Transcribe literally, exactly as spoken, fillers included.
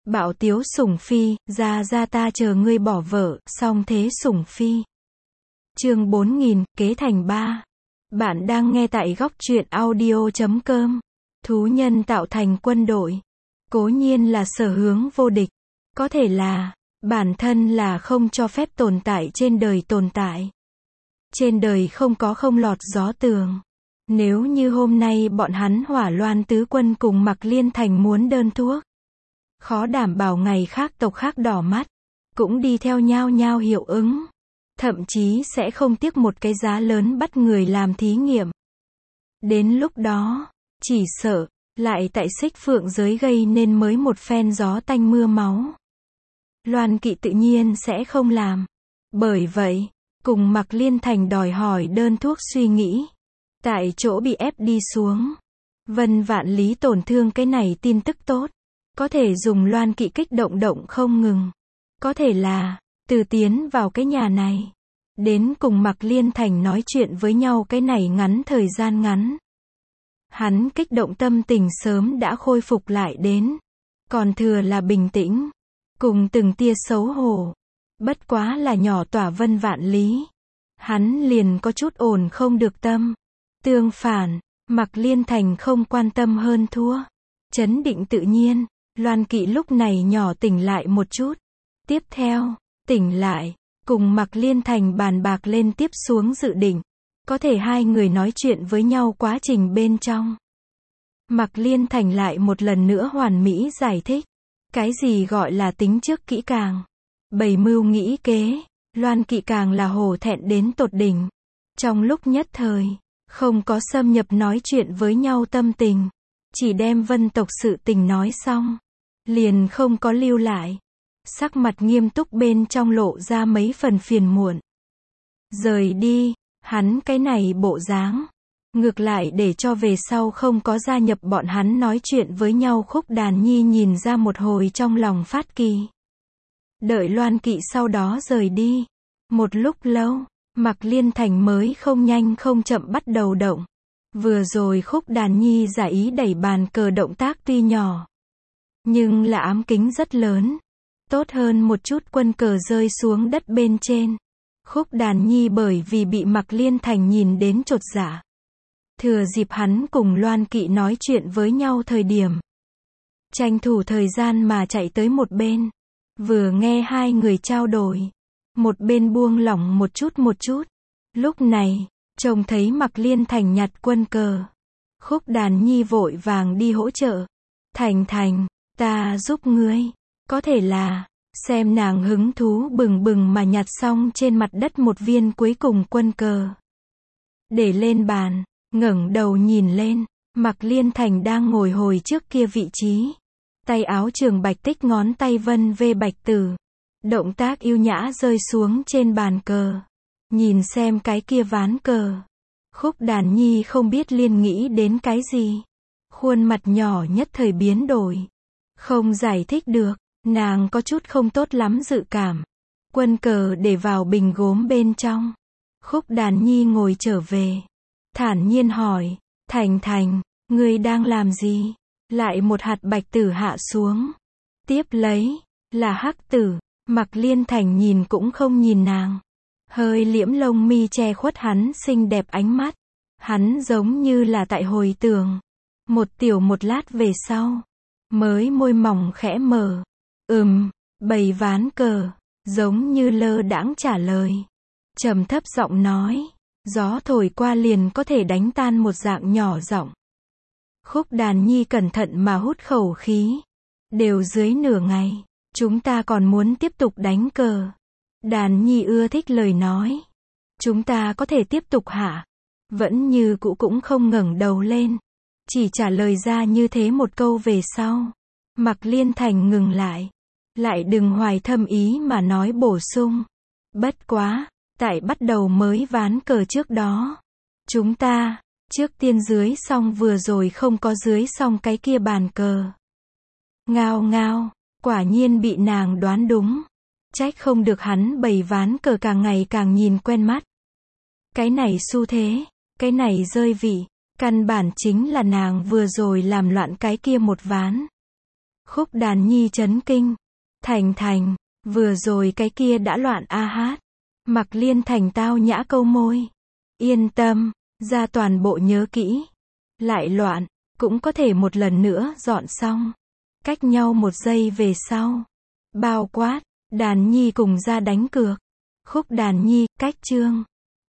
Bạo tiếu sủng phi, ra ra ta chờ ngươi bỏ vợ, song thế sủng phi. Chương bốn nghìn, kế thành ba. Bạn đang nghe tại góc truyện audio chấm com. Thú nhân tạo thành quân đội. Cố nhiên là sở hướng vô địch. Có thể là, bản thân là không cho phép tồn tại trên đời tồn tại. Trên đời không có không lọt gió tường. Nếu như hôm nay bọn hắn Hỏa Loan tứ quân cùng Mạc Liên Thành muốn đơn thuốc, khó đảm bảo ngày khác tộc khác đỏ mắt, cũng đi theo nhau nhau hiệu ứng. Thậm chí sẽ không tiếc một cái giá lớn bắt người làm thí nghiệm. Đến lúc đó, chỉ sợ, lại tại Xích Phượng giới gây nên mới một phen gió tanh mưa máu. Loan Kỵ tự nhiên sẽ không làm. Bởi vậy, cùng Mạc Liên Thành đòi hỏi đơn thuốc suy nghĩ. Tại chỗ bị ép đi xuống. Vân Vạn Lý tổn thương cái này tin tức tốt. Có thể dùng Loan Kỵ kích động động không ngừng. Có thể là, từ tiến vào cái nhà này, đến cùng Mạc Liên Thành nói chuyện với nhau cái này ngắn thời gian ngắn. Hắn kích động tâm tình sớm đã khôi phục lại đến. Còn thừa là bình tĩnh. Cùng từng tia xấu hổ. Bất quá là nhỏ tỏa Vân Vạn Lý. Hắn liền có chút ổn không được tâm. Tương phản, Mạc Liên Thành không quan tâm hơn thua. Chấn định tự nhiên, Loan Kỵ lúc này nhỏ tỉnh lại một chút. Tiếp theo, tỉnh lại, cùng Mạc Liên Thành bàn bạc lên tiếp xuống dự định. Có thể hai người nói chuyện với nhau quá trình bên trong. Mạc Liên Thành lại một lần nữa hoàn mỹ giải thích. Cái gì gọi là tính trước kỹ càng. Bày mưu nghĩ kế, Loan Kỵ càng là hổ thẹn đến tột đỉnh. Trong lúc nhất thời, không có xâm nhập nói chuyện với nhau tâm tình. Chỉ đem Vân tộc sự tình nói xong. Liền không có lưu lại. Sắc mặt nghiêm túc bên trong lộ ra mấy phần phiền muộn. Rời đi, hắn cái này bộ dáng. Ngược lại để cho về sau không có gia nhập bọn hắn nói chuyện với nhau Khúc Đàn Nhi nhìn ra một hồi trong lòng phát kỳ. Đợi Loan Kỵ sau đó rời đi. Một lúc lâu, Mạc Liên Thành mới không nhanh không chậm bắt đầu động. Vừa rồi Khúc Đàn Nhi giả ý đẩy bàn cờ động tác tuy nhỏ, nhưng là ám kính rất lớn. Tốt hơn một chút quân cờ rơi xuống đất bên trên. Khúc Đàn Nhi bởi vì bị Mạc Liên Thành nhìn đến chột dạ. Thừa dịp hắn cùng Loan Kỵ nói chuyện với nhau thời điểm. Tranh thủ thời gian mà chạy tới một bên. Vừa nghe hai người trao đổi. Một bên buông lỏng một chút một chút. Lúc này, trông thấy Mạc Liên Thành nhặt quân cờ. Khúc Đàn Nhi vội vàng đi hỗ trợ. Thành Thành, ta giúp ngươi. Có thể là, xem nàng hứng thú bừng bừng mà nhặt xong trên mặt đất một viên cuối cùng quân cờ. Để lên bàn, ngẩng đầu nhìn lên, Mạc Liên Thành đang ngồi hồi trước kia vị trí. Tay áo trường bạch tích ngón tay vân vê bạch tử. Động tác yêu nhã rơi xuống trên bàn cờ. Nhìn xem cái kia ván cờ. Khúc Đàn Nhi không biết liên nghĩ đến cái gì. Khuôn mặt nhỏ nhất thời biến đổi. Không giải thích được, nàng có chút không tốt lắm dự cảm. Quân cờ để vào bình gốm bên trong. Khúc Đàn Nhi ngồi trở về. Thản nhiên hỏi, Thành Thành, ngươi đang làm gì? Lại một hạt bạch tử hạ xuống. Tiếp lấy, là hắc tử. Mạc Liên Thành nhìn cũng không nhìn nàng. Hơi liễm lông mi che khuất hắn xinh đẹp ánh mắt. Hắn giống như là tại hồi tưởng. Một tiểu một lát về sau. Mới môi mỏng khẽ mở. Ừm, bày ván cờ. Giống như lơ đãng trả lời. Trầm thấp giọng nói. Gió thổi qua liền có thể đánh tan một dạng nhỏ giọng. Khúc Đàn Nhi cẩn thận mà hút khẩu khí. Đều dưới nửa ngày. Chúng ta còn muốn tiếp tục đánh cờ. Đàn Nhi ưa thích lời nói. Chúng ta có thể tiếp tục hả? Vẫn như cũ cũng không ngẩng đầu lên. Chỉ trả lời ra như thế một câu về sau. Mạc Liên Thành ngừng lại. Lại đừng hoài thâm ý mà nói bổ sung. Bất quá, tại bắt đầu mới ván cờ trước đó. Chúng ta, trước tiên dưới xong vừa rồi không có dưới xong cái kia bàn cờ. Ngao ngao, quả nhiên bị nàng đoán đúng. Trách không được hắn bày ván cờ càng ngày càng nhìn quen mắt. Cái này xu thế, cái này rơi vị, căn bản chính là nàng vừa rồi làm loạn cái kia một ván. Khúc đàn nhi chấn kinh. Thành Thành, vừa rồi cái kia đã loạn a hát. Mặc Liên Thành tao nhã câu môi. Yên tâm, ra toàn bộ nhớ kỹ. Lại loạn, cũng có thể một lần nữa dọn xong. Cách nhau một giây về sau. Bao quát, đàn nhi cùng ra đánh cược. Khúc đàn nhi, cách chương.